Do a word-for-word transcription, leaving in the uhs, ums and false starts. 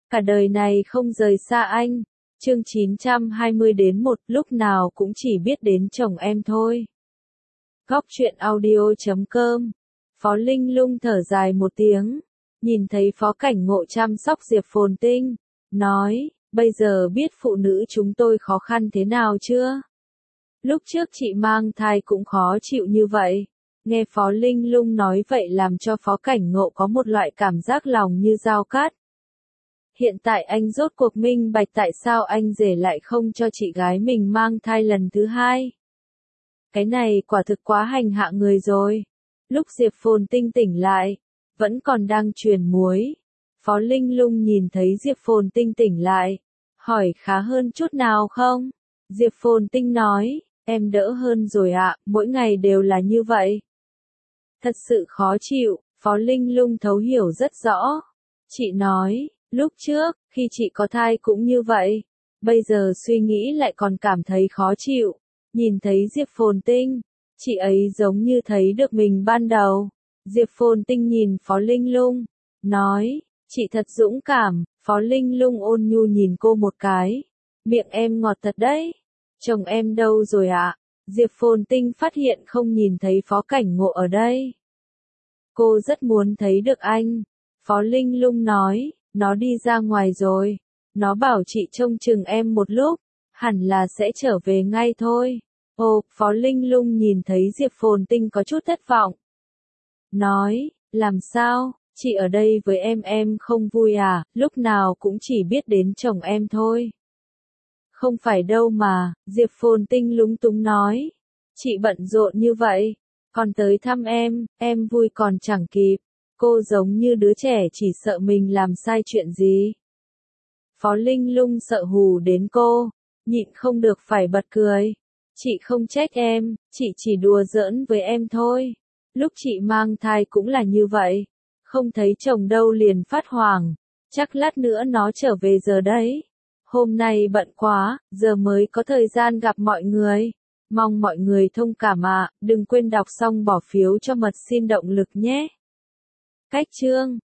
Cả đời này không rời xa anh. Chương chín trăm hai mươi đến một, lúc nào cũng chỉ biết đến chồng em thôi. Góc truyện audio chấm com. Phó Linh Lung thở dài một tiếng, nhìn thấy Phó Cảnh Ngộ chăm sóc Diệp Phồn Tinh, nói, bây giờ biết phụ nữ chúng tôi khó khăn thế nào chưa? Lúc trước chị mang thai cũng khó chịu như vậy. Nghe Phó Linh Lung nói vậy làm cho Phó Cảnh Ngộ có một loại cảm giác lòng như dao cắt. Hiện tại anh rốt cuộc minh bạch tại sao anh rể lại không cho chị gái mình mang thai lần thứ hai. Cái này quả thực quá hành hạ người rồi. Lúc Diệp Phồn Tinh tỉnh lại, vẫn còn đang truyền muối. Phó Linh Lung nhìn thấy Diệp Phồn Tinh tỉnh lại, hỏi khá hơn chút nào không? Diệp Phồn Tinh nói, em đỡ hơn rồi ạ, mỗi ngày đều là như vậy. Thật sự khó chịu, Phó Linh Lung thấu hiểu rất rõ. Chị nói, lúc trước, khi chị có thai cũng như vậy. Bây giờ suy nghĩ lại còn cảm thấy khó chịu. Nhìn thấy Diệp Phồn Tinh, chị ấy giống như thấy được mình ban đầu. Diệp Phồn Tinh nhìn Phó Linh Lung, nói, chị thật dũng cảm. Phó Linh Lung ôn nhu nhìn cô một cái. Miệng em ngọt thật đấy. Chồng em đâu rồi ạ? Diệp Phồn Tinh phát hiện không nhìn thấy Phó Cảnh Ngộ ở đây. Cô rất muốn thấy được anh. Phó Linh Lung nói, nó đi ra ngoài rồi. Nó bảo chị trông chừng em một lúc, hẳn là sẽ trở về ngay thôi. Ồ, Phó Linh Lung nhìn thấy Diệp Phồn Tinh có chút thất vọng. Nói, làm sao, chị ở đây với em em không vui à, lúc nào cũng chỉ biết đến chồng em thôi. Không phải đâu mà, Diệp Phồn Tinh lúng túng nói. Chị bận rộn như vậy, còn tới thăm em, em vui còn chẳng kịp. Cô giống như đứa trẻ chỉ sợ mình làm sai chuyện gì. Phó Linh Lung sợ hù đến cô, nhịn không được phải bật cười. Chị không trách em, chị chỉ đùa giỡn với em thôi. Lúc chị mang thai cũng là như vậy. Không thấy chồng đâu liền phát hoảng. Chắc lát nữa nó trở về giờ đấy. Hôm nay bận quá, giờ mới có thời gian gặp mọi người. Mong mọi người thông cảm ạ, đừng quên đọc xong bỏ phiếu cho Mật xin động lực nhé. Cách chương